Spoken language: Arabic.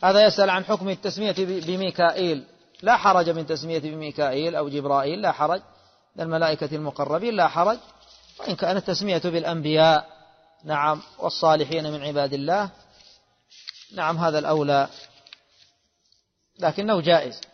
هذا يسأل عن حكم التسمية بميكائيل. لا حرج من تسمية بميكائيل أو جبرائيل، لا حرج، من الملائكة المقربين لا حرج. وإن كانت التسمية بالأنبياء نعم والصالحين من عباد الله نعم هذا الأولى، لكنه جائز.